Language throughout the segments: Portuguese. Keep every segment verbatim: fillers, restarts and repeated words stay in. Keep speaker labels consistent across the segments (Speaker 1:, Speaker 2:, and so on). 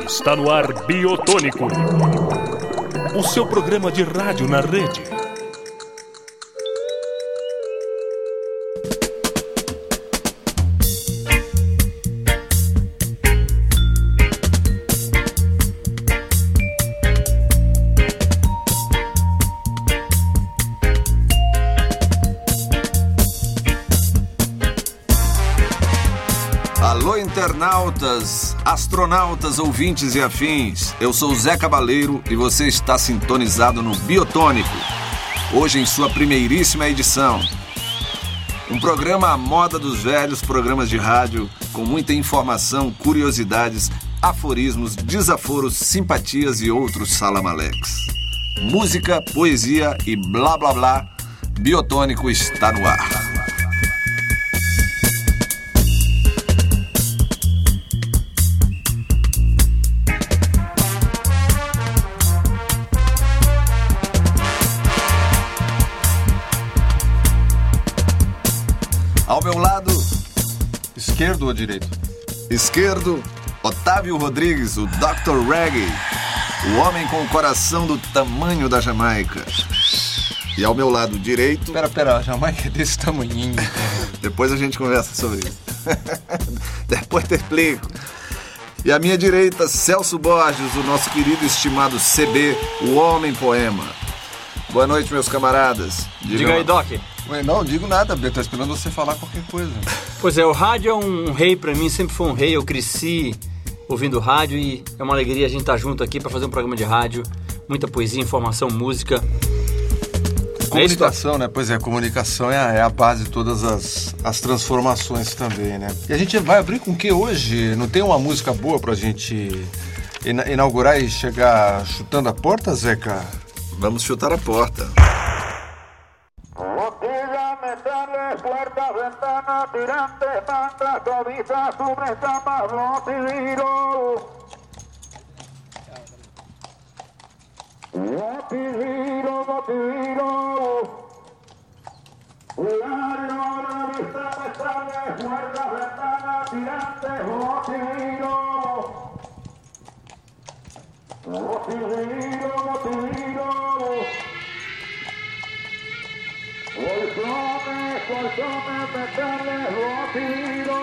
Speaker 1: Está no ar Biotônico, o seu programa de rádio na rede.
Speaker 2: Alô, internautas, astronautas, ouvintes e afins. Eu sou o Zé Cabaleiro e você está sintonizado no Biotônico. Hoje em sua primeiríssima edição. Um programa à moda dos velhos programas de rádio, com muita informação, curiosidades, aforismos, desaforos, simpatias e outros salamaleques. Música, poesia e blá blá blá. Biotônico está no ar. Ao meu lado...
Speaker 3: Esquerdo ou direito?
Speaker 2: Esquerdo, Otávio Rodrigues, o doutor Reggae, o homem com o coração do tamanho da Jamaica. E ao meu lado direito...
Speaker 3: Pera, pera, a Jamaica é desse tamanhinho.
Speaker 2: Depois a gente conversa sobre isso. Depois te explico. E à minha direita, Celso Borges, o nosso querido e estimado C B, o homem poema. Boa noite, meus camaradas.
Speaker 4: Diga, Diga aí, Doc.
Speaker 3: Ué, não, digo nada, Beto, tô esperando você falar qualquer coisa.
Speaker 4: Pois é, o rádio é um rei pra mim, sempre foi um rei. Eu cresci ouvindo rádio e é uma alegria a gente estar junto aqui pra fazer um programa de rádio. Muita poesia, informação, música.
Speaker 3: Comunicação, é isso, né? Pois é, a comunicação é a, é a base de todas as, as transformações também, né? E a gente vai abrir com o que hoje? Não tem uma música boa pra gente ina- inaugurar e chegar chutando a porta, Zeca?
Speaker 2: Vamos chutar a porta.
Speaker 5: Puertas, ventanas, tirantes, mantas, cobijas, sobre camas, motiviro. Motiviro, motiviro. Horario, hora, vista, ventana, puertas, ventanas, tirantes, motiviro. Motiviro, motiviro. Colchones, colchones, metales, motiviro.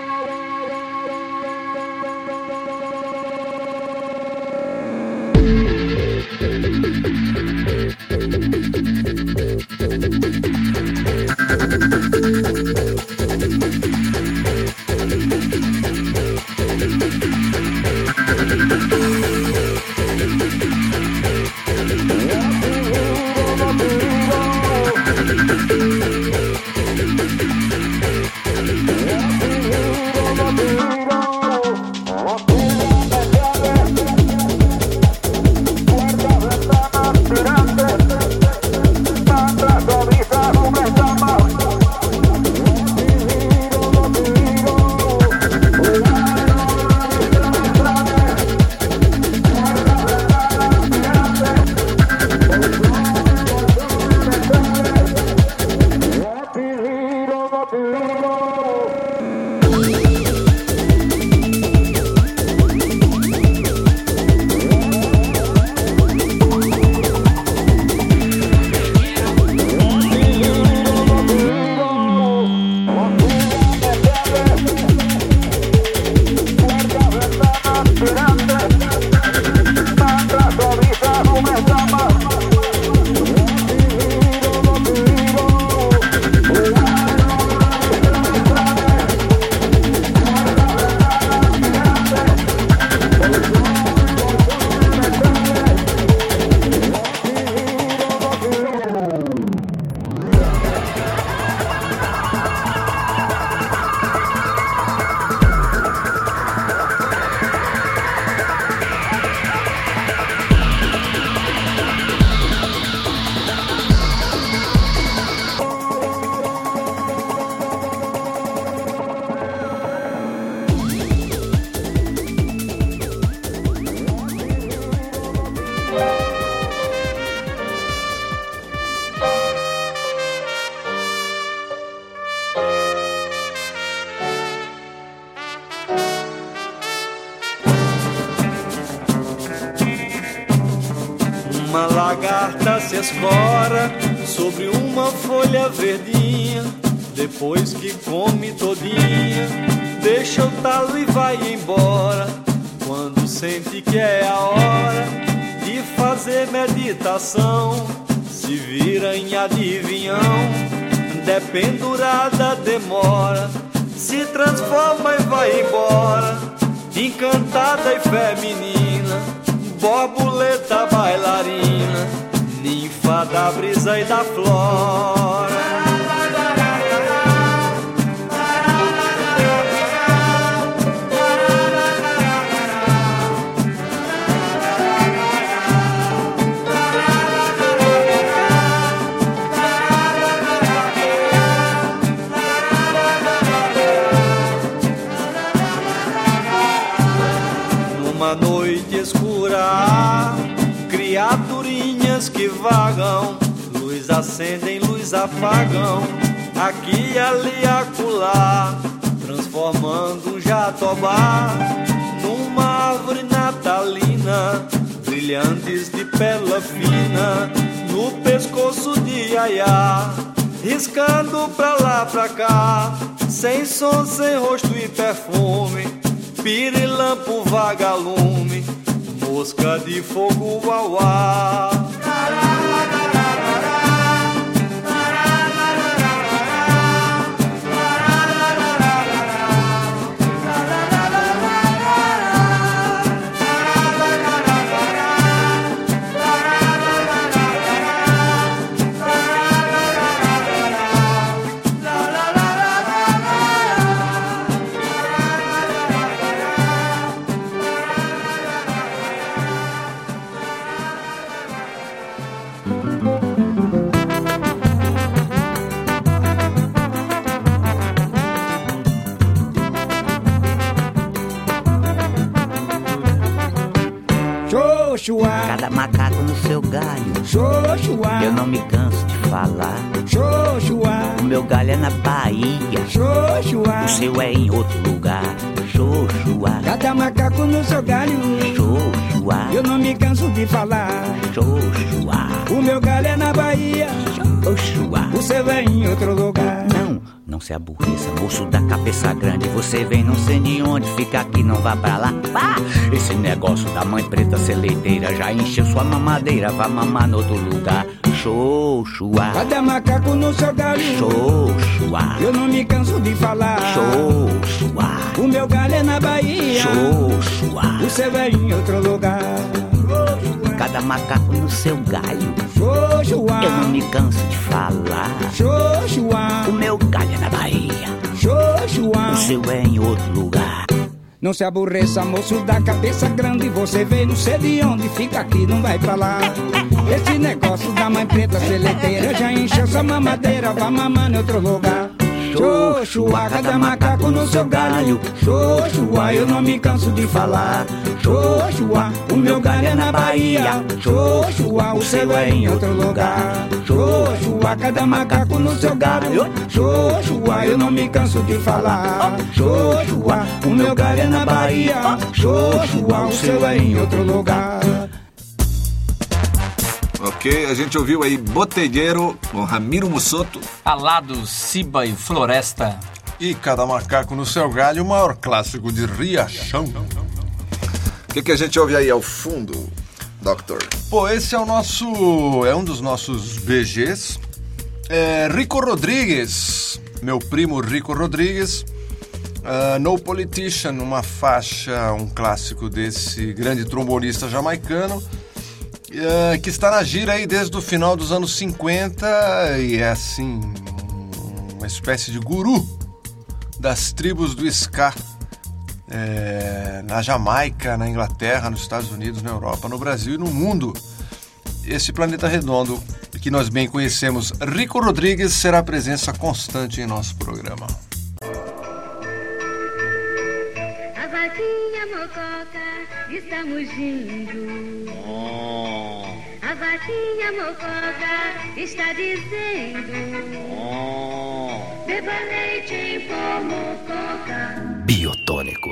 Speaker 6: lagarta se escora sobre uma folha verdinha. Depois que come todinha, deixa o talo e vai embora. Quando sente que é a hora de fazer meditação, se vira em adivinhão, dependurada demora, se transforma e vai embora, encantada e feminina, borboleta bailarina, ninfa da brisa e da flora. Numa noite escura, criaturinhas que vagam, luz acendem, luz apagam, aqui, ali, acolá, transformando um jatobá numa árvore natalina, brilhantes de pérola fina, no pescoço de Iaiá, riscando pra lá, pra cá, sem som, sem rosto e perfume, pirilampo, vagalume, mosca de fogo, uauá.
Speaker 7: Cada macaco no seu galho.
Speaker 8: Xoxuá.
Speaker 7: Eu não me canso de falar.
Speaker 8: Xoxuá.
Speaker 7: O meu galho é na Bahia.
Speaker 8: Xoxuá.
Speaker 7: O seu é em outro lugar. Xoxuá.
Speaker 8: Cada macaco no seu galho.
Speaker 7: Xoxuá.
Speaker 8: Eu não me canso de falar.
Speaker 7: Xoxuá.
Speaker 8: O meu galho é na Bahia.
Speaker 7: Xoxuá.
Speaker 8: O seu é em outro lugar.
Speaker 7: Não, não se aborreça, moço da cabeça grande. Você vem não sei de onde, fica aqui, não vá pra lá. Ah! Esse negócio da mãe preta ser leiteira já encheu sua mamadeira, vá mamar no outro lugar. Xoxuá.
Speaker 8: Cada macaco no seu galho.
Speaker 7: Xoxuá.
Speaker 8: Eu não me canso de falar.
Speaker 7: Xoxuá.
Speaker 8: O meu galho é na Bahia.
Speaker 7: Xoxuá.
Speaker 8: O seu é em outro lugar.
Speaker 7: Cada macaco no seu galho.
Speaker 8: Xoxuá.
Speaker 7: Eu não me canso de falar.
Speaker 8: Xoxuá.
Speaker 7: O meu galho é na Bahia.
Speaker 8: Xoxuá.
Speaker 7: O seu é em outro lugar.
Speaker 8: Não se aborreça, moço da cabeça grande. Você veio não sei de onde, fica aqui, não vai pra lá. Esse negócio da mãe preta seleteira já encheu sua mamadeira, vá mamar em outro lugar. Xoxuá, cada macaco no seu galho. Xoxuá, eu não me canso de falar. Xoxuá, o meu galho é na Bahia. Xoxuá, o seu é em outro lugar. Xoxuá, cada macaco no seu galho. Xoxuá, eu não me canso de falar. Xoxuá, o meu galho é na Bahia. Xoxuá, o seu é em outro lugar.
Speaker 2: Ok, a gente ouviu aí Botelheiro, com Ramiro Mussoto.
Speaker 4: Alado, Ciba e Floresta.
Speaker 3: E Cada Macaco no Seu Galho, o maior clássico de Riachão.
Speaker 2: O que, que a gente ouve aí ao fundo, Doctor?
Speaker 3: Pô, esse é o nosso... é um dos nossos B Gs. É Rico Rodrigues, meu primo Rico Rodrigues. Uh, No Politician, uma faixa, um clássico desse grande trombonista jamaicano. Uh, que está na gira aí desde o final dos anos cinquenta e é assim uma espécie de guru das tribos do ska é, na Jamaica, na Inglaterra, nos Estados Unidos, na Europa, no Brasil e no mundo. Esse planeta redondo que nós bem conhecemos, Rico Rodrigues, será presença constante em nosso programa.
Speaker 9: A vaquinha mococa está mugindo.
Speaker 10: Oh.
Speaker 9: A vaquinha mococa está dizendo:
Speaker 10: Oh.
Speaker 9: beba leite em pó, mococa.
Speaker 7: Biotônico.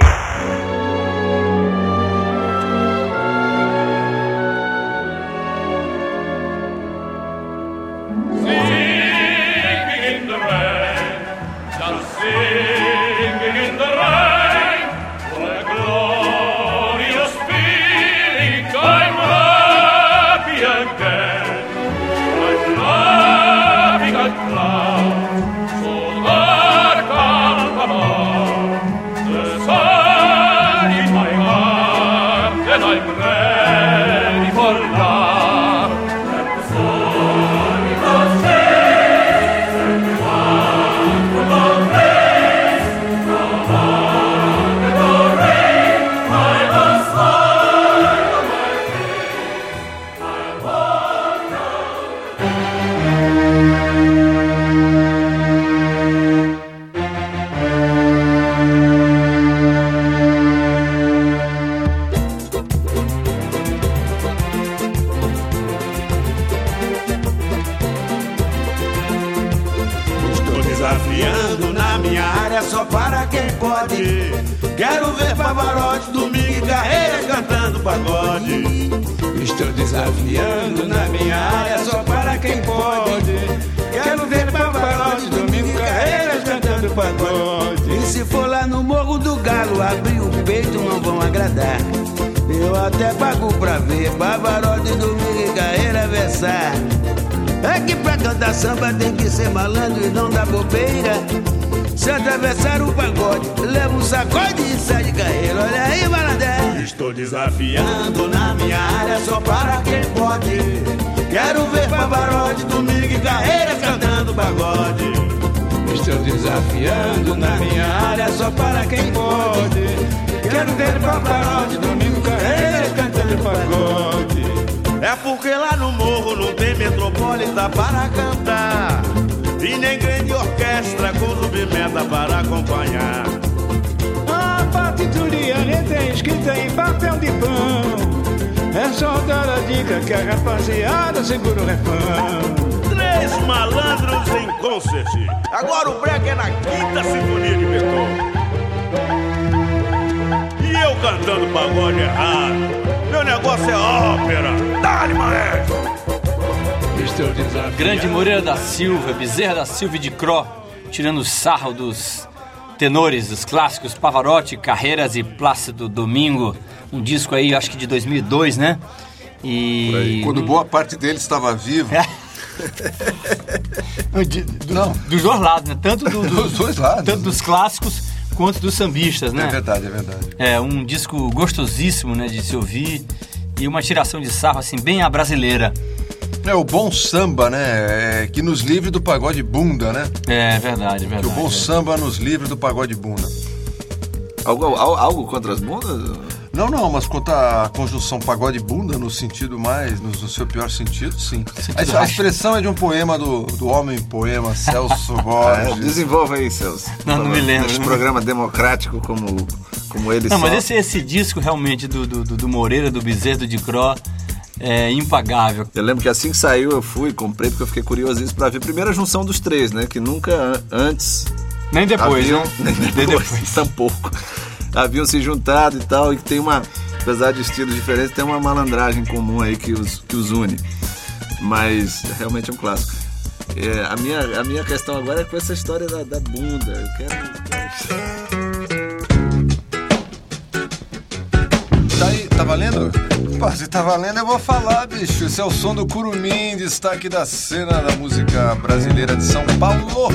Speaker 11: Quero ver Pavarotti, Domingo e Carreira cantando pagode.
Speaker 8: Estou desafiando na minha área só para quem pode. Quero ver Pavarotti, Domingo e Carreira cantando pagode.
Speaker 11: E se for lá no Morro do Galo, abrir o peito não vão agradar. Eu até pago pra ver Pavarotti, Domingo e Carreira versar. É que pra cantar samba tem que ser malandro e não dá bobeira. Se atravessar o pagode, leva um sacode e sai de carreira. Olha aí, malandro.
Speaker 8: Estou desafiando na minha área só para quem pode.
Speaker 11: Quero ver Pavarotti, Domingo e Carreira cantando pagode.
Speaker 8: Estou desafiando na minha área só para quem pode. Quero ver Pavarotti, Domingo e Carreira cantando pagode.
Speaker 11: É porque lá no morro não tem metropolita para cantar e nem grande orquestra com submeta para acompanhar.
Speaker 8: A partiturinha tem escrita em papel de pão. É só dar a dica que a rapaziada segura o refrão.
Speaker 11: Três malandros em concert. Agora o break é na quinta sinfonia de Beethoven. E eu cantando pagode errado. Meu negócio é ópera. Dá-lhe, maestro.
Speaker 4: Grande Moreira da Silva, Bezerra da Silva e de Cro, tirando sarro dos tenores, dos clássicos Pavarotti, Carreiras e Plácido Domingo. Um disco aí, acho que de dois mil e dois, né? E...
Speaker 3: Quando boa parte dele estava vivo.
Speaker 4: do, Não. Dos dois lados, né? Tanto do, do, dos dois lados. Tanto dos clássicos quanto dos sambistas, né?
Speaker 3: É verdade, é verdade.
Speaker 4: É um disco gostosíssimo, né, de se ouvir e uma tiração de sarro, assim, bem à brasileira.
Speaker 3: É o bom samba, né? É, que nos livre do pagode bunda, né?
Speaker 4: É verdade, é verdade.
Speaker 3: Que o bom
Speaker 4: é.
Speaker 3: samba nos livre do pagode bunda.
Speaker 2: Algo, algo contra as bundas?
Speaker 3: Não, não, mas quanto à conjunção pagode-bunda, no sentido mais, no, no seu pior sentido, sim. Sentido a, a expressão é de um poema do, do homem poema Celso Borges.
Speaker 2: É, desenvolva aí, Celso.
Speaker 4: Não, não me lembro.
Speaker 2: Esse programa democrático como, como ele
Speaker 4: Não,
Speaker 2: só...
Speaker 4: mas esse, esse disco realmente do, do, do Moreira, do Bezerra, do de Cro, é impagável.
Speaker 2: Eu lembro que assim que saiu eu fui, comprei, porque eu fiquei curioso pra ver a primeira junção dos três, né? Que nunca antes...
Speaker 4: Nem depois,
Speaker 2: haviam,
Speaker 4: né?
Speaker 2: Nem depois, nem depois. Tampouco. Haviam se juntado e tal, e que tem uma, apesar de estilos diferentes, tem uma malandragem comum aí que os, que os une. Mas realmente é um clássico. É, a, minha, a minha questão agora é com essa história da, da bunda. Eu quero...
Speaker 3: Tá aí, tá valendo? Pô, se tá valendo eu vou falar, bicho. Esse é o som do Curumim, destaque da cena da música brasileira de São Paulo.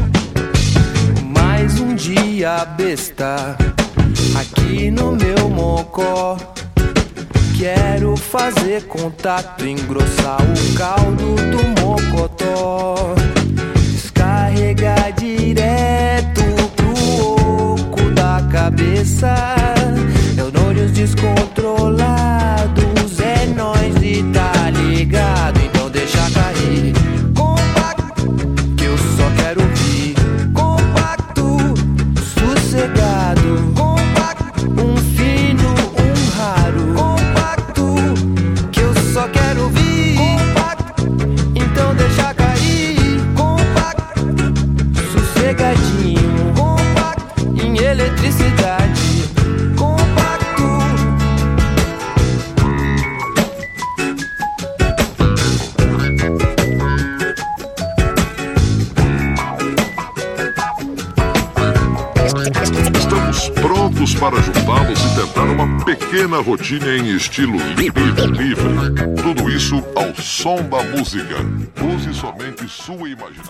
Speaker 12: Mais um dia besta aqui no meu mocó. Quero fazer contato, engrossar o caldo do mocotó, descarregar direto pro oco da cabeça. Neurônios descontrolados, é nóis e tá ligado. Então deixa cair, compacto, que eu só quero ouvir. Compacto, sossegado, compacto, um fino, um raro. Compacto, que eu só quero ouvir. Compacto, então deixa cair. Compacto, sossegadinho. Compacto, em eletricidade.
Speaker 13: Para ajudá-los e tentar uma pequena rotina em estilo livre, livre. Tudo isso ao som da música. Use somente sua imaginação.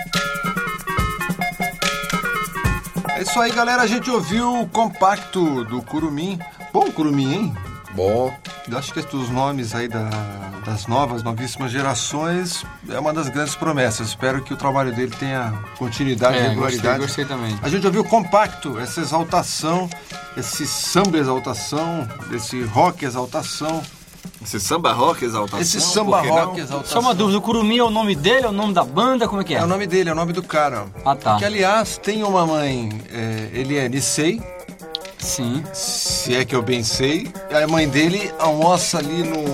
Speaker 3: É isso aí, galera. A gente ouviu o compacto do Curumim. Bom Curumim, hein?
Speaker 2: Bom.
Speaker 3: Eu acho que os nomes aí da, das novas, novíssimas gerações é uma das grandes promessas. Espero que o trabalho dele tenha continuidade e
Speaker 4: é,
Speaker 3: regularidade.
Speaker 4: Gostei, gostei também.
Speaker 3: A gente ouviu o compacto, essa exaltação, esse samba exaltação, esse rock exaltação.
Speaker 2: Esse samba rock exaltação?
Speaker 3: Esse samba rock exaltação.
Speaker 4: Só uma dúvida, o Curumim é o nome dele, é o nome da banda, como é que é?
Speaker 3: É o nome dele, é o nome do cara.
Speaker 4: Ah, tá.
Speaker 3: Que, aliás, tem uma mãe, é, ele é Nisei.
Speaker 4: Sim.
Speaker 3: Se é que eu bem sei. A mãe dele almoça ali no...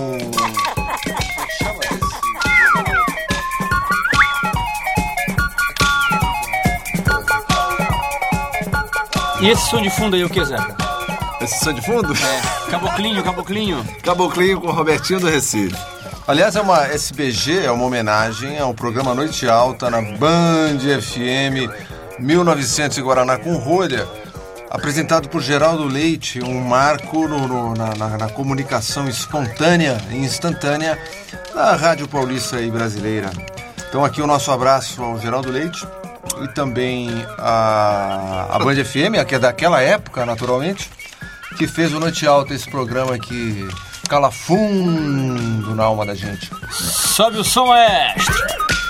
Speaker 4: E esse som de fundo aí, o que, Zeca?
Speaker 2: Esse som de fundo?
Speaker 4: É, Caboclinho, Caboclinho.
Speaker 2: Caboclinho com Robertinho do Recife.
Speaker 3: Aliás, é uma S B G, é uma homenagem ao programa Noite Alta na Band F M mil e novecentos e Guaraná com Rolha, apresentado por Geraldo Leite, um marco no, no, na, na, na comunicação espontânea e instantânea da Rádio Paulista e brasileira. Então aqui o nosso abraço ao Geraldo Leite e também a, a Band F M, que é daquela época, naturalmente, que fez o Noite Alta, esse programa que cala fundo na alma da gente.
Speaker 4: Sobe o som, maestro!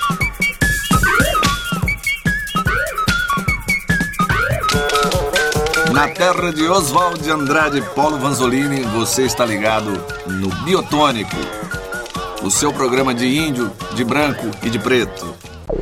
Speaker 2: Na terra de Oswald de Andrade e Paulo Vanzolini, você está ligado no Biotônico, o seu programa de índio, de branco e de preto.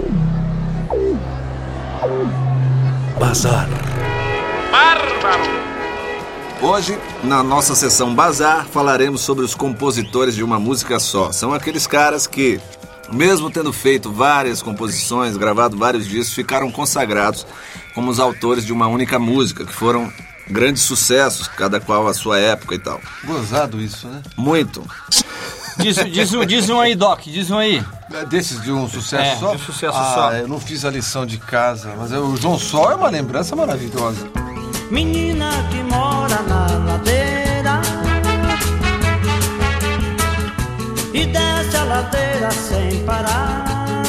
Speaker 1: Bazar.
Speaker 2: Bárbaro! Hoje, na nossa sessão Bazar, falaremos sobre os compositores de uma música só. São aqueles caras que, mesmo tendo feito várias composições, gravado vários discos, ficaram consagrados como os autores de uma única música, que foram grandes sucessos, cada qual a sua época e tal.
Speaker 3: Gozado isso, né?
Speaker 2: Muito.
Speaker 4: Diz, diz, um, diz um aí, Doc, diz um aí.
Speaker 3: Desses de um sucesso
Speaker 4: é,
Speaker 3: só?
Speaker 4: de um sucesso
Speaker 3: ah,
Speaker 4: só.
Speaker 3: Eu não fiz a lição de casa, mas o João Sol é uma lembrança maravilhosa.
Speaker 14: Menina que mora na ladeira e desce a ladeira sem parar.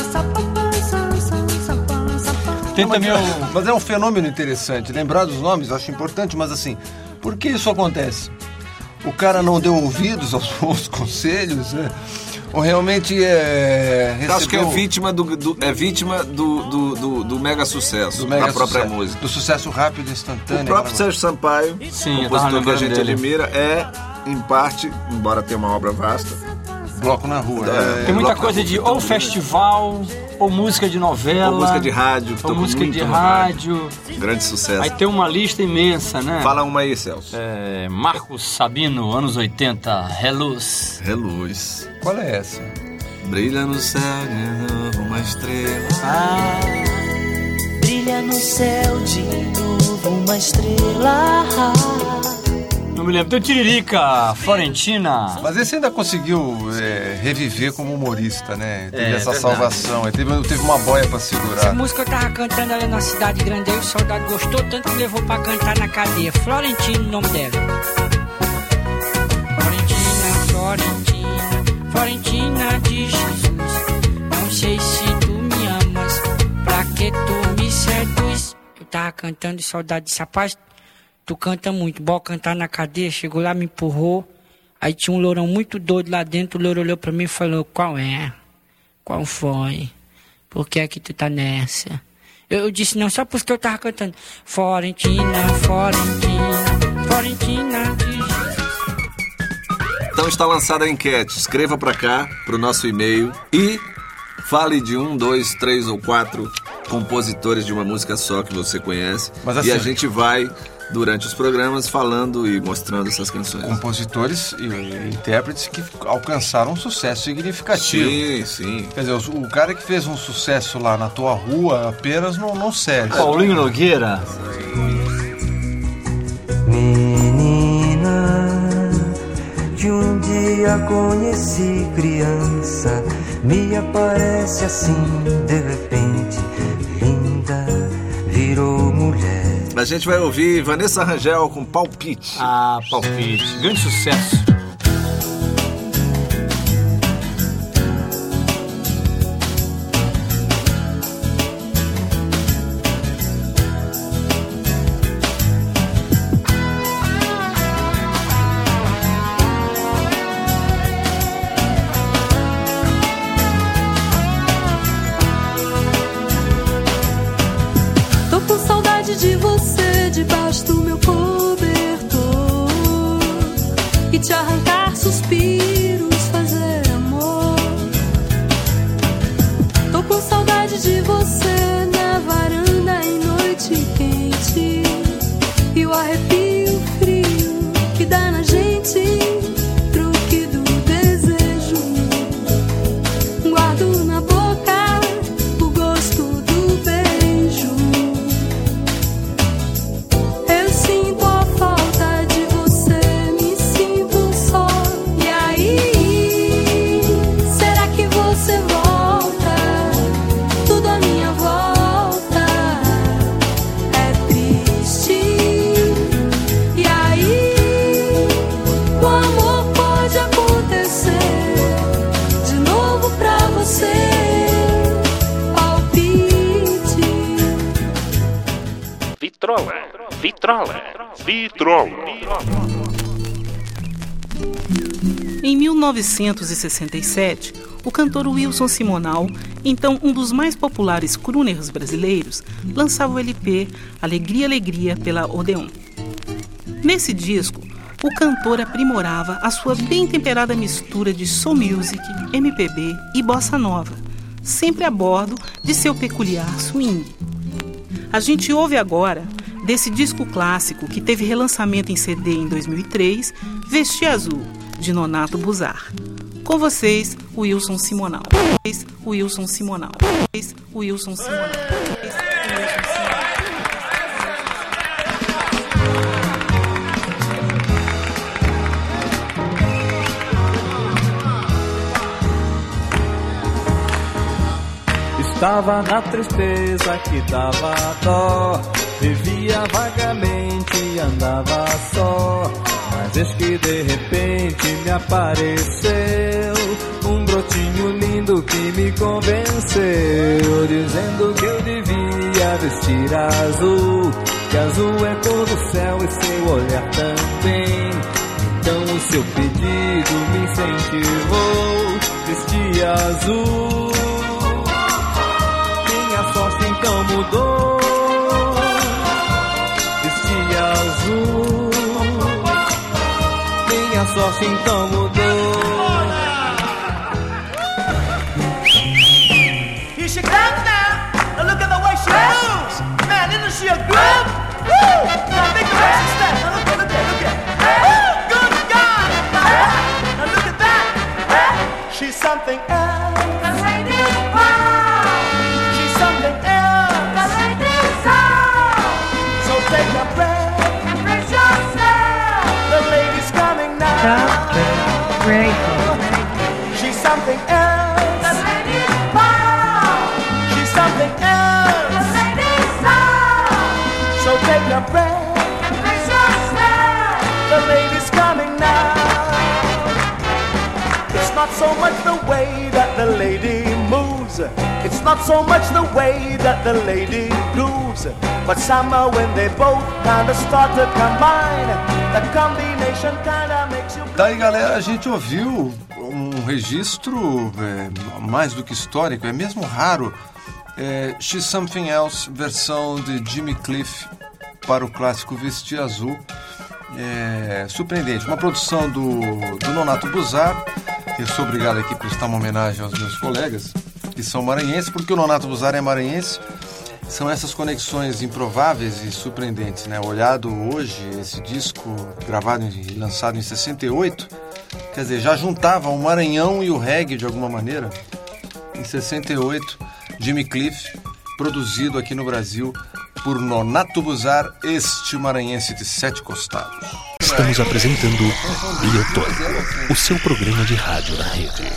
Speaker 3: Tem também um... Mas é um fenômeno interessante. Lembrar dos nomes eu acho importante, mas assim, por que isso acontece? O cara não deu ouvidos aos bons conselhos, né? Ou realmente é... recebeu...
Speaker 2: Acho que é vítima do, do, é vítima do, do, do, do mega sucesso,
Speaker 3: do mega
Speaker 2: da própria
Speaker 3: sucesso,
Speaker 2: música.
Speaker 3: Do sucesso rápido e instantâneo.
Speaker 2: O próprio Sérgio Sampaio,
Speaker 4: Sim,
Speaker 2: compositor que a gente
Speaker 4: dele.
Speaker 2: admira, é, em parte, embora tenha uma obra vasta,
Speaker 3: bloco na rua.
Speaker 2: É,
Speaker 3: é,
Speaker 4: Tem muita
Speaker 2: bloco
Speaker 4: coisa
Speaker 2: na rua,
Speaker 4: de
Speaker 2: então,
Speaker 4: ou festival, ou música de novela,
Speaker 2: ou música de rádio, que
Speaker 4: ou
Speaker 2: tocou
Speaker 4: música
Speaker 2: muito
Speaker 4: de
Speaker 2: no
Speaker 4: rádio.
Speaker 2: Grande sucesso.
Speaker 4: Aí tem uma lista imensa, né?
Speaker 2: Fala uma aí, Celso.
Speaker 4: É, Marcos Sabino, anos oitenta, Reluz.
Speaker 2: Reluz.
Speaker 3: Qual é essa?
Speaker 2: Brilha no céu de novo uma estrela.
Speaker 14: Ah, brilha no céu de novo uma estrela.
Speaker 4: Não me lembro. Tem o Tiririca, Florentina.
Speaker 3: Mas esse ainda conseguiu é, reviver como humorista, né? Teve
Speaker 4: É,
Speaker 3: essa
Speaker 4: verdade.
Speaker 3: salvação. Ele teve, teve uma boia pra
Speaker 8: Essa
Speaker 3: segurar.
Speaker 8: música eu tava cantando ali na cidade grande, aí o soldado gostou tanto que levou pra cantar na cadeia. Florentina, o nome dela. Florentina, Florentina, Florentina de Jesus. Não sei se tu me amas, pra que tu me seduz. Eu tava cantando e o soldado disse, rapaz, tu canta muito, bora cantar na cadeia. Chegou lá, me empurrou. Aí tinha um lourão muito doido lá dentro. O louro olhou pra mim e falou, qual é? Qual foi? Por que é que tu tá nessa? Eu, eu disse, não, só porque eu tava cantando. Florentina, Florentina, Florentina de Jesus.
Speaker 2: Então está lançada a enquete. Escreva pra cá, pro nosso e-mail, e fale de um, dois, três ou quatro compositores de uma música só que você conhece.
Speaker 3: Mas assim,
Speaker 2: e a gente vai, durante os programas, falando e mostrando essas canções.
Speaker 3: Compositores e, e intérpretes que alcançaram um sucesso significativo.
Speaker 2: Sim, sim.
Speaker 3: Quer dizer, o, o cara que fez um sucesso lá na tua rua apenas não, não serve.
Speaker 4: Paulinho Nogueira.
Speaker 15: Menina, que um dia conheci criança, me aparece assim de repente, linda, virou mulher.
Speaker 2: A gente vai ouvir Vanessa Rangel com Palpite.
Speaker 4: Ah, Palpite. Grande sucesso.
Speaker 16: Tô com saudade de você debaixo do meu cobertor e te arrancar suspiros, fazer amor. Tô com saudade de você na varanda em noite quente e o arrepio frio que dá na gente, truque do desejo. Guardo na boca o gosto do beijo.
Speaker 1: Vitrolé. Vitrolé.
Speaker 17: Em mil novecentos e sessenta e sete, o cantor Wilson Simonal, então um dos mais populares crooners brasileiros, lançava o L P Alegria, Alegria pela Odeon. Nesse disco, o cantor aprimorava a sua bem temperada mistura de soul music, M P B e bossa nova, sempre a bordo de seu peculiar swing. A gente ouve agora, desse disco clássico que teve relançamento em C D em dois mil e três, Vestir Azul, de Nonato Buzar. Com vocês, Wilson Simonal. Wilson Simonal. Wilson Simonal.
Speaker 6: Estava na tristeza que dava dó, vivia vagamente e andava só. Mas eis que de repente me apareceu um brotinho lindo que me convenceu, dizendo que eu devia vestir azul, que azul é cor do céu e seu olhar também. Então o seu pedido me incentivou, vestir azul. Minha sorte então mudou, vestir azul. Minha sorte então mudou.
Speaker 18: Here she comes now. Now look at the way she moves. Man, isn't she a groove? Woo! Now think the way she steps. Now look at, look at, look at. Woo! Good God! Now look at that. She's something else. The lady's wild. She's something else. The lady's sound. So take a breath and brace yourself. The lady's coming now. She's something else. The lady's wild. She's something else. The lady's sound. So take a breath and brace yourself. The lady's coming now. It's not so much the way that the lady moves. It's not so much the way that the lady grooves. But somehow when they both kinda start to combine, the combination kinda makes you...
Speaker 3: Daí, galera, a gente ouviu um registro é, mais do que histórico, é mesmo raro. É, She's Something Else, versão de Jimmy Cliff para o clássico Vestir Azul. É, surpreendente, uma produção do, do Nonato Buzar. Eu sou obrigado aqui a prestar uma homenagem aos meus colegas que são maranhenses, porque o Nonato Buzar é maranhense. São essas conexões improváveis e surpreendentes, né? Olhado hoje, esse disco gravado e lançado em sessenta e oito, quer dizer, já juntava o Maranhão e o reggae de alguma maneira. Em sessenta e oito, Jimmy Cliff, produzido aqui no Brasil por Nonato Buzar, este maranhense de sete costados.
Speaker 1: Estamos apresentando Biotônico, o seu programa de rádio na rede.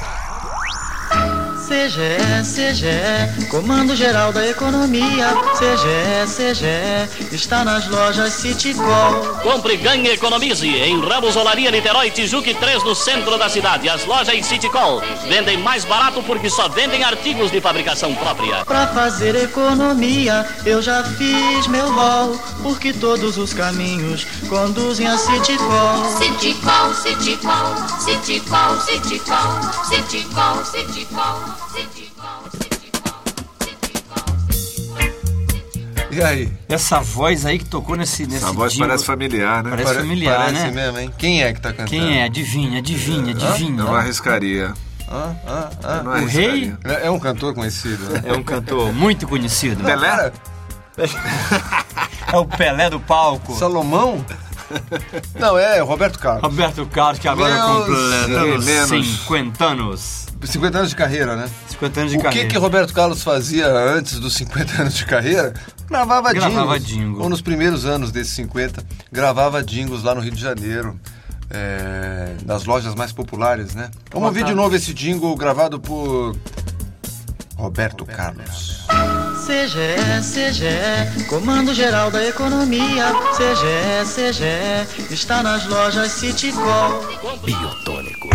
Speaker 19: C G E, C G E, Comando Geral da Economia. C G E, C G E, está nas lojas Citicol.
Speaker 20: Compre, ganhe, economize. Em Ramos Olaria, Niterói, Tijuca três, no centro da cidade. As lojas Citicol vendem mais barato porque só vendem artigos de fabricação própria.
Speaker 19: Pra fazer economia, eu já fiz meu rol, porque todos os caminhos conduzem a Citicol.
Speaker 9: Citicol, Citicol, Citicol, Citicol, Citicol, Citicol.
Speaker 3: E aí?
Speaker 4: Essa voz aí que tocou nesse, nesse
Speaker 2: Essa voz
Speaker 4: jingle,
Speaker 2: parece familiar, né?
Speaker 4: Parece
Speaker 3: Pare-
Speaker 4: familiar,
Speaker 3: parece
Speaker 4: né?
Speaker 3: mesmo, hein? Quem é que tá cantando?
Speaker 4: Quem é? Adivinha, adivinha, adivinha.
Speaker 2: Eu não arriscaria.
Speaker 3: Ah, ah, ah.
Speaker 2: Eu não
Speaker 4: O
Speaker 2: arriscaria.
Speaker 4: rei
Speaker 3: É um cantor conhecido, né?
Speaker 4: é um cantor muito conhecido.
Speaker 3: Pelé?
Speaker 4: É o Pelé do palco.
Speaker 3: Salomão? Não, é o Roberto Carlos.
Speaker 4: Roberto Carlos, que agora
Speaker 3: Meus
Speaker 4: completando
Speaker 3: menos.
Speaker 4: cinquenta anos.
Speaker 3: cinquenta anos de carreira, né?
Speaker 4: cinquenta anos de
Speaker 3: o
Speaker 4: carreira.
Speaker 3: que que Roberto Carlos fazia antes dos cinquenta anos de carreira? Gravava,
Speaker 4: Gravava
Speaker 3: jingles.
Speaker 4: jingle.
Speaker 3: Ou nos primeiros anos desses cinquenta, gravava jingles lá no Rio de Janeiro, é, nas lojas mais populares, né? Vamos ouvir de novo esse jingle gravado por Roberto Carlos.
Speaker 19: C G E, C G E, Comando Geral da Economia. C G E, C G E, está nas lojas Citicol.
Speaker 1: Biotônico.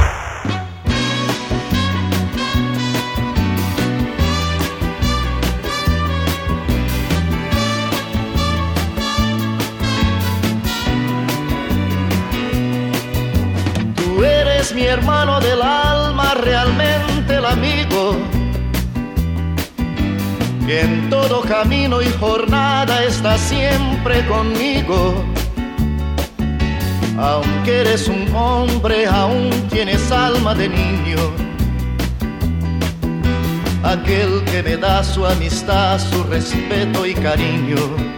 Speaker 19: eres mi hermano del alma, realmente el amigo, que en todo camino y jornada está siempre conmigo. Aunque eres un hombre, aún tienes alma de niño, aquel que me da su amistad, su respeto y cariño.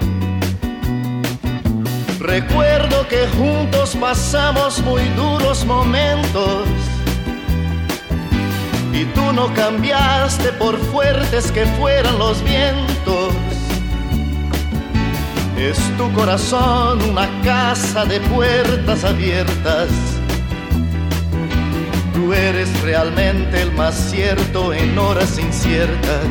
Speaker 19: Recuerdo que juntos pasamos muy duros momentos y tú no cambiaste por fuertes que fueran los vientos. Es tu corazón una casa de puertas abiertas. Tú eres realmente el más cierto en horas inciertas.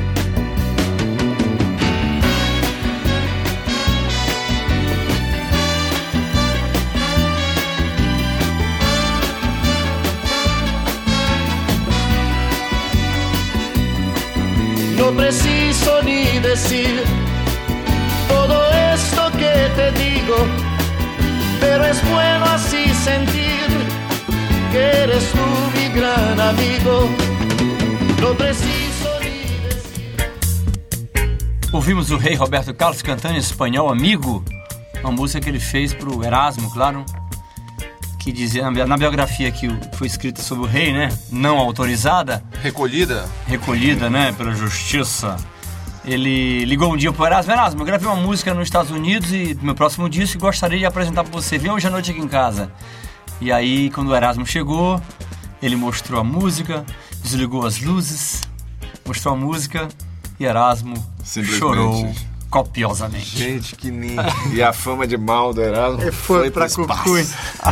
Speaker 19: No preciso ni decir todo esto que te digo, pero es bueno así sentir que eres tú mi gran amigo. No preciso ni decir.
Speaker 4: Ouvimos o rei Roberto Carlos cantando em espanhol Amigo, uma música que ele fez pro Erasmo, claro, que dizia na biografia que foi escrita sobre o rei, né? Não autorizada.
Speaker 3: Recolhida.
Speaker 4: Recolhida, né? Pela justiça. Ele ligou um dia pro Erasmo. Erasmo, eu gravei uma música nos Estados Unidos e meu próximo disco gostaria de apresentar pra você. Vem hoje à noite aqui em casa. E aí, quando o Erasmo chegou, ele mostrou a música, desligou as luzes, mostrou a música e Erasmo chorou copiosamente.
Speaker 3: Gente, que lindo. E a fama de mal do Erasmo
Speaker 4: foi, foi pra cucuí.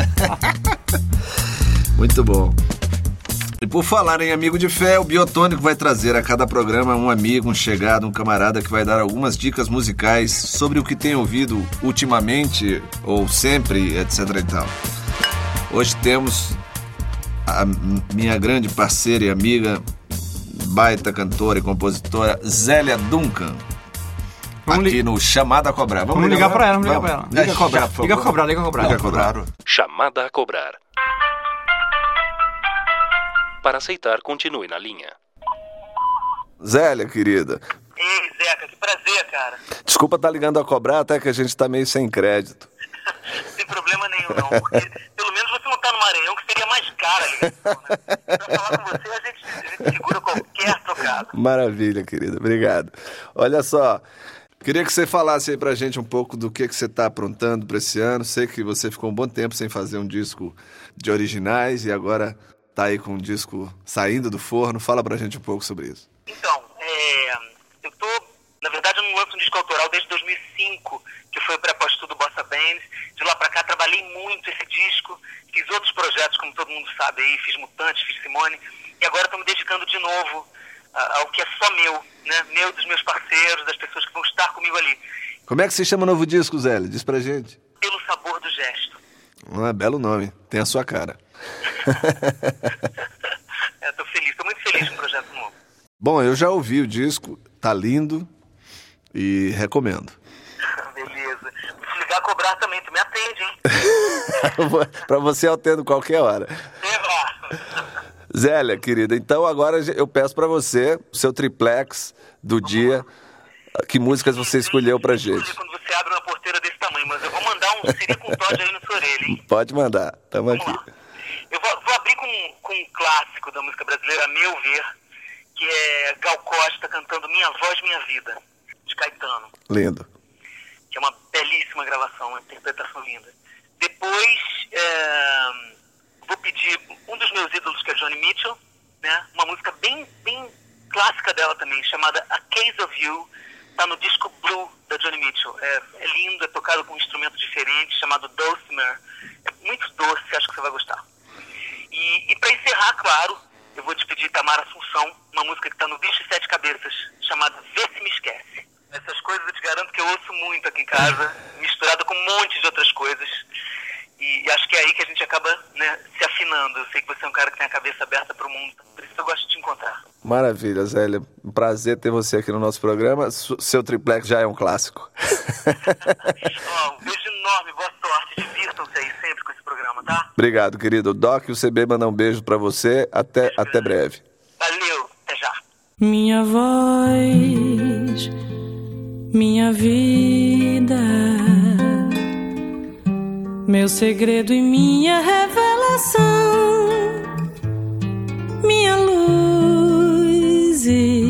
Speaker 2: Muito bom. E por falar em amigo de fé, o Biotônico vai trazer a cada programa um amigo, um chegado, um camarada que vai dar algumas dicas musicais sobre o que tem ouvido ultimamente ou sempre, etc e tal. Hoje temos a minha grande parceira e amiga, baita cantora e compositora, Zélia Duncan. Vamos aqui li... no Chamada a Cobrar.
Speaker 4: Vamos, vamos ligar para ela, vamos ligar para ela.
Speaker 2: Liga a cobrar, por favor.
Speaker 4: Liga a cobrar, liga a cobrar.
Speaker 2: Liga a cobrar.
Speaker 1: Chamada a Cobrar. Para aceitar, continue na linha.
Speaker 2: Zélia, querida.
Speaker 21: Ei, Zeca, que prazer, cara.
Speaker 2: Desculpa estar ligando a cobrar, até que a gente tá meio sem crédito.
Speaker 21: Não tem problema nenhum, não. Porque pelo menos você não tá no Maranhão, que seria mais cara a ligação, né? Pra falar com você, a gente, a gente segura qualquer trocado.
Speaker 2: Maravilha, querida. Obrigado. Olha só, queria que você falasse aí pra gente um pouco do que, que você tá aprontando pra esse ano. Sei que você ficou um bom tempo sem fazer um disco de originais e agora tá aí com um disco saindo do forno. Fala pra gente um pouco sobre isso.
Speaker 21: Então, é, eu tô... Na verdade, eu não lanço um disco autoral desde dois mil e cinco, que foi o pré-pós do Bossa Band. De lá pra cá, trabalhei muito esse disco. Fiz outros projetos, como todo mundo sabe aí. Fiz Mutantes, fiz Simone. E agora estou me dedicando de novo ao que é só meu, né? Meu, dos meus parceiros, das pessoas que vão estar comigo ali.
Speaker 2: Como é que se chama o novo disco, Zélia? Diz pra gente.
Speaker 21: Pelo Sabor do Gesto.
Speaker 2: Ah, belo nome. Tem a sua cara.
Speaker 21: é, tô feliz, tô muito feliz com o projeto novo.
Speaker 2: Bom, eu já ouvi o disco, tá lindo e recomendo.
Speaker 21: Beleza. Se ligar a cobrar também, tu me atende, hein?
Speaker 2: Pra você eu atendo qualquer hora. Zélia, querida, então agora eu peço pra você o seu triplex do dia. Que músicas você escolheu pra gente?
Speaker 21: Quando você abre uma porteira desse tamanho, mas eu vou mandar um Siri com Todd aí na sua orelha, hein?
Speaker 2: Pode mandar, tamo aqui.
Speaker 21: Lá. Eu vou, vou abrir com, com um clássico da música brasileira, a meu ver, que é Gal Costa cantando Minha Voz, Minha Vida, de Caetano.
Speaker 2: Lindo.
Speaker 21: Que é uma belíssima gravação, uma interpretação linda. Depois, é, vou pedir um dos meus ídolos, que é Johnny Mitchell, né? Uma música bem, bem clássica dela também, chamada A Case of You. Tá no disco Blue da Johnny Mitchell. É, é lindo, é tocado com um instrumento diferente, chamado Dulcimer. É muito doce, acho que você vai gostar. E, e para encerrar, claro, eu vou te pedir Tamara Assunção, uma música que tá no Bicho e Sete Cabeças, chamada Vê Se Me Esquece. Essas coisas eu te garanto que eu ouço muito aqui em casa, misturada com um monte de outras coisas. E, e acho que é aí que a gente acaba, né, se afinando. Eu sei que você é um cara que tem a cabeça aberta para o mundo, por isso eu gosto de te encontrar.
Speaker 2: Maravilha, Zélia. Um prazer ter você aqui no nosso programa. Seu triplex já é um clássico.
Speaker 21: Oh, um beijo enorme, boa sorte. Divirtam-se aí sempre com esse programa, tá?
Speaker 2: Obrigado, querido. Doc e o C B mandam um beijo pra você. Até, até breve.
Speaker 21: Valeu, até já.
Speaker 16: Minha voz, minha vida, meu segredo e minha revelação, minha luz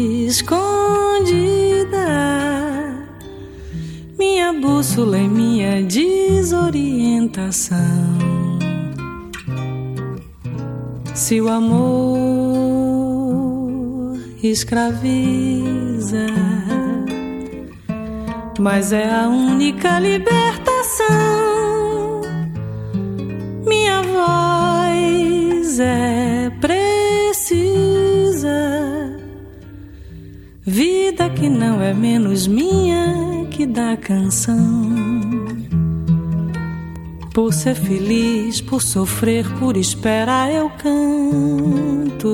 Speaker 16: escondida, minha bússola e minha desorientação. Se o amor escraviza, mas é a única libertação. Minha voz é precisa, vida que não é menos minha que da canção. Por ser feliz, por sofrer, por esperar eu canto.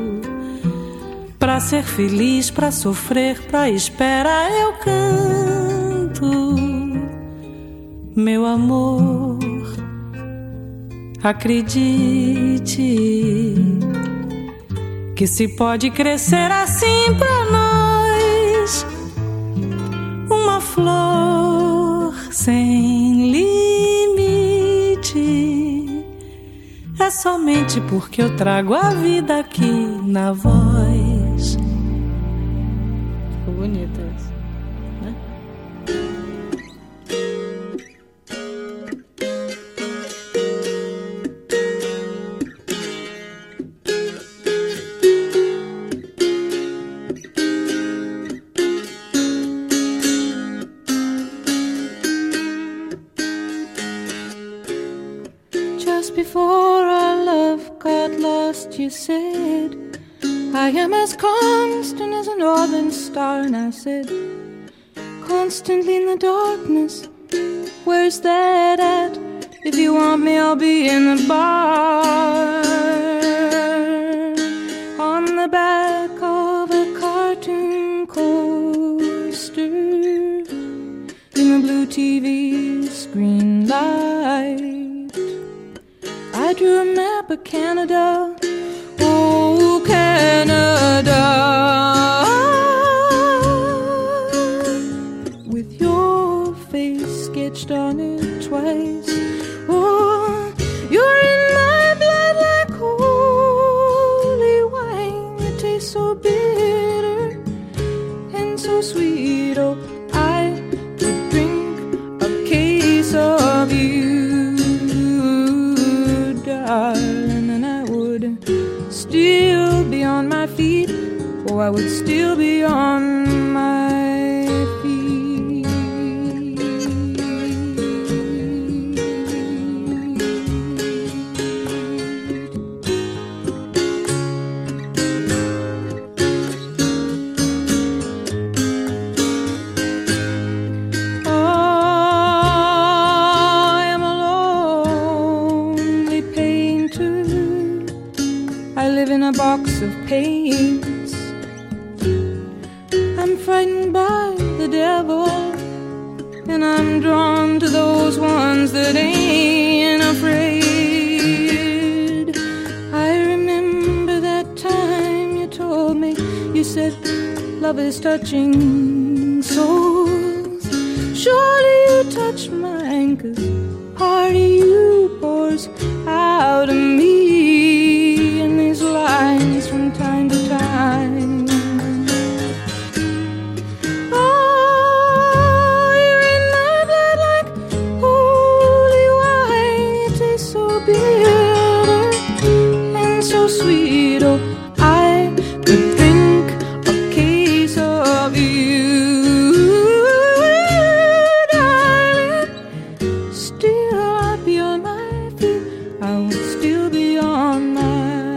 Speaker 16: Pra ser feliz, pra sofrer, pra esperar eu canto. Meu amor, acredite que se pode crescer assim pra nós, uma flor sem limite. É somente porque eu trago a vida aqui na voz. Ficou bonita essa, né? Just before our love got lost, you said, I am as constant as a northern star. And I said, constantly in the darkness, where's that at? If you want me, I'll be in the bar, on the back of a cartoon coaster, in the blue T V screen light. I drew a map of Canada, oh Canada, with your face sketched on it twice. Oh, you're in my blood like holy wine. You taste so bitter and so sweet. Oh, I could drink a case of you, darling, and I would still be on my feet. Oh, I would still be on my feet. I am a lonely painter. I live in a box of paints. I'm frightened by the devil, and I'm drawn to those ones that ain't afraid. I remember that time you told me, you said, love is touching souls. Surely you touch mine, 'cause part of you pours out of me in these lines from time to time. Oh, you're in my blood like holy wine. You taste so bitter and so sweet. Oh, I could drink a case of you, darling. Still I'd be on my feet. I would still be on my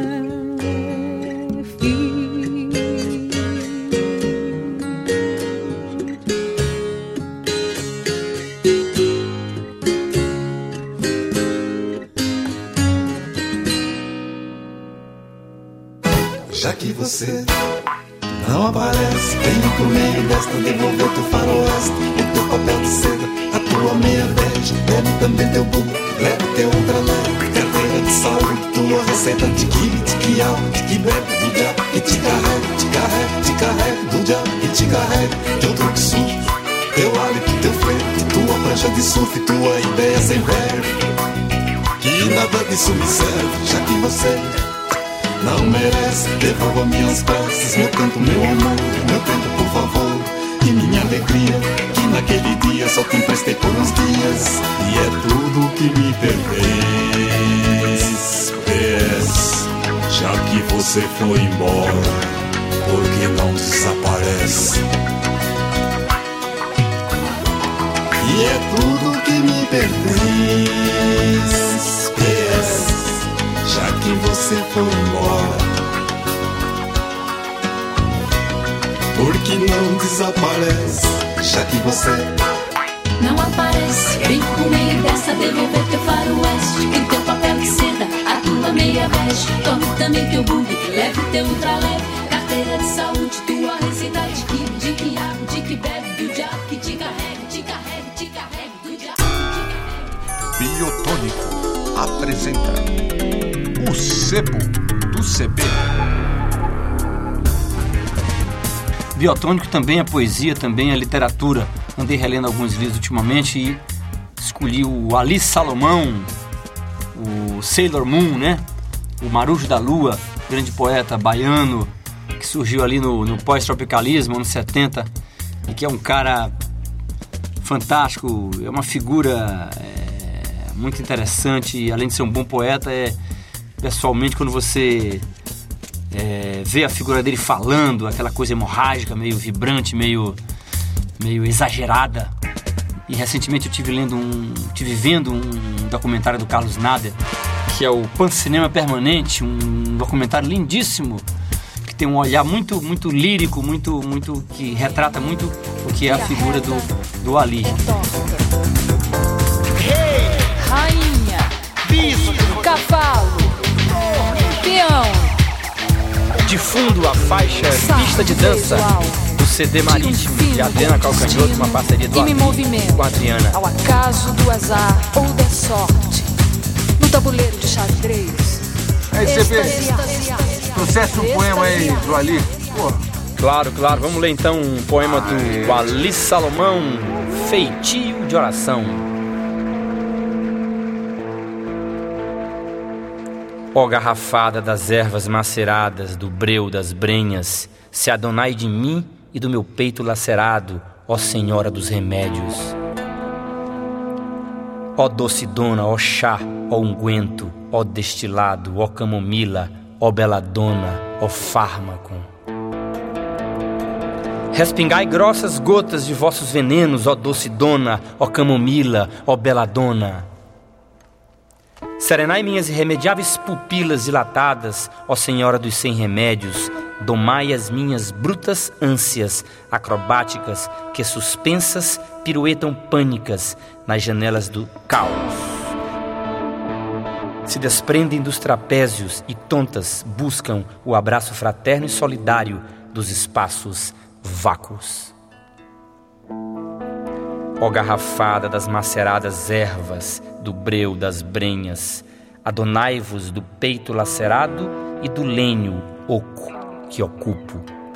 Speaker 5: Já que você não aparece, venho comigo desta, devolver teu faroeste, o teu papel de seda, a tua meia veste, leve também teu buco, leve teu ultraleve, carteira senta, tiqui, tiquiau, tiqui bebe do dia, e te carrega, te carrega, te carrega do dia, e te carrega de outro que surge. Teu hálito, teu flerte, tua prancha de surf, tua ideia sem verve. Que nada disso me serve, já que você não merece. Devolva minhas preces, meu canto, meu amor, meu tempo, por favor, e minha alegria, que naquele dia só te emprestei por uns dias, e é tudo que me pertence. P S, já que você foi embora, por que não desaparece? E é tudo que me pertence. P S, já que você foi embora, por que não desaparece? Já que você
Speaker 9: não aparece, vem comigo dessa, devolver teu faroeste, que teu papel de seda, a tua meia veste. Tome também teu bug, leve teu ultraleve, carteira de saúde, tua receita de que, de que água, de que bebe, do diabo que te carrega, te carrega, te carrega, do diabo que te carrega.
Speaker 2: Biotônico apresenta o sebo do C B.
Speaker 4: Biotônico também é poesia, também é literatura. Andei relendo alguns livros ultimamente e escolhi o Ali Salomão, o Sailor Moon, né? O Marujo da Lua, grande poeta baiano, que surgiu ali no, no pós-tropicalismo, anos setenta, e que é um cara fantástico, é uma figura é, muito interessante, e além de ser um bom poeta, é, pessoalmente, quando você é, vê a figura dele falando, aquela coisa hemorrágica, meio vibrante, meio, meio exagerada. E recentemente eu tive lendo um, tive vendo um documentário do Carlos Nader, que é o Pancinema Permanente, um documentário lindíssimo, que tem um olhar muito, muito lírico, muito, muito, que retrata muito o que é a figura do, do Ali.
Speaker 10: Rei, rainha, bispo, cavalo, peão.
Speaker 4: De fundo a faixa Pista de Dança, do C D Marítimo, de Adriana Calcanhoto, uma parceria do Ali com a Adriana.
Speaker 10: Ao acaso do azar ou da sorte, no tabuleiro de xadrez.
Speaker 3: Aí, C B, trouxesse um poema aí do Ali? Pô.
Speaker 4: Claro, claro. Vamos ler então um poema do Ali Salomão, Feitio de Oração. Ó garrafada das ervas maceradas, do breu das brenhas, se adonai de mim e do meu peito lacerado, ó Senhora dos remédios. Ó doce dona, ó chá, ó unguento, ó destilado, ó camomila, ó beladona, ó fármaco. Respingai grossas gotas de vossos venenos, ó doce dona, ó camomila, ó beladona. Serenai minhas irremediáveis pupilas dilatadas, ó Senhora dos sem remédios, domai as minhas brutas ânsias acrobáticas que suspensas piruetam pânicas nas janelas do caos. Se desprendem dos trapézios e tontas buscam o abraço fraterno e solidário dos espaços vácuos. Ó garrafada das maceradas ervas, do breu das brenhas, adonai-vos do peito lacerado e do lenho oco que ocupo.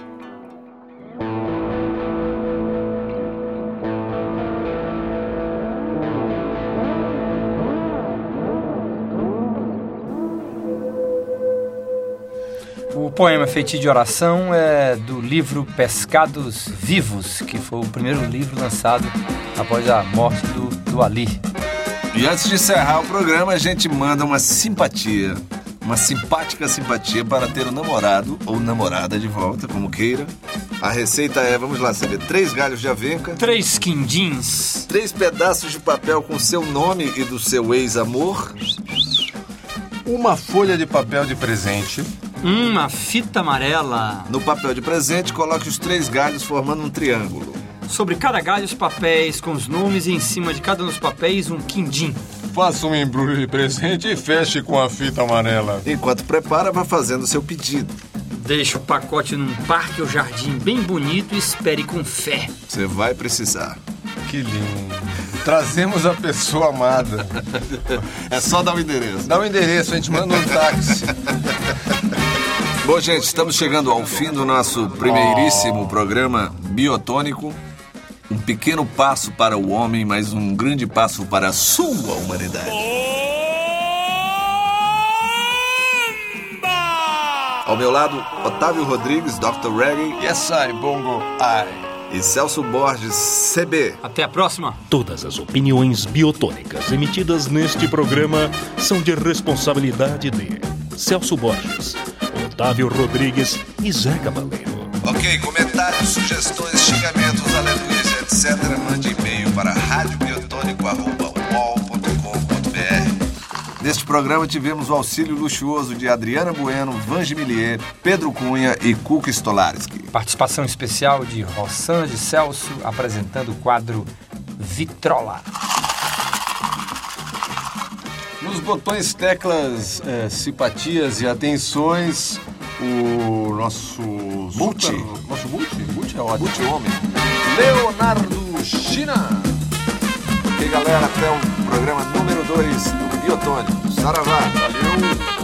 Speaker 4: O poema Feitio de Oração é do livro Pescados Vivos, que foi o primeiro livro lançado após a morte do, do Ali.
Speaker 2: E antes de encerrar o programa, a gente manda uma simpatia, uma simpática simpatia para ter o namorado ou namorada de volta, como queira. A receita é, vamos lá, saber, três galhos de avenca,
Speaker 4: três quindins,
Speaker 2: três pedaços de papel com seu nome e do seu ex-amor,
Speaker 3: uma folha de papel de presente,
Speaker 4: uma fita amarela.
Speaker 2: No papel de presente, coloque os três galhos formando um triângulo.
Speaker 4: Sobre cada galho, os papéis com os nomes e em cima de cada um dos papéis, um quindim.
Speaker 3: Faça um embrulho de presente e feche com a fita amarela.
Speaker 2: Enquanto prepara, vá fazendo o seu pedido.
Speaker 4: Deixe o pacote num parque ou jardim bem bonito e espere com fé.
Speaker 2: Você vai precisar.
Speaker 3: Que lindo. Trazemos a pessoa amada.
Speaker 2: É só dar o endereço.
Speaker 3: Dá o endereço, a gente manda um táxi.
Speaker 2: Bom, gente, estamos chegando ao fim do nosso primeiríssimo oh. programa Biotônico. Um pequeno passo para o homem, mas um grande passo para a sua humanidade. Ao meu lado, Otávio Rodrigues, doutor Reggae.
Speaker 3: Yes, I, Bongo, I.
Speaker 2: E Celso Borges, C B.
Speaker 4: Até a próxima.
Speaker 1: Todas as opiniões biotônicas emitidas neste programa são de responsabilidade de Celso Borges, Otávio Rodrigues e Zé Cabaleiro.
Speaker 2: Ok, comentários, sugestões, xingamentos, aleluias, etcétera. Mande e-mail para rádio biotônico arroba u o l ponto com ponto b r. Neste programa tivemos o auxílio luxuoso de Adriana Bueno, Vange Millier, Pedro Cunha e Cuca Stolarski.
Speaker 4: Participação especial de Rossan de Celso, apresentando o quadro Vitrola.
Speaker 3: Nos botões, teclas, é, simpatias e atenções, o nosso...
Speaker 2: Multi.
Speaker 3: Super, nosso multi? Multi é ótimo.
Speaker 2: Multi-homem.
Speaker 3: Leonardo China.
Speaker 2: Ok, galera, até o programa número dois do Biotônico. Saravá.
Speaker 3: Valeu.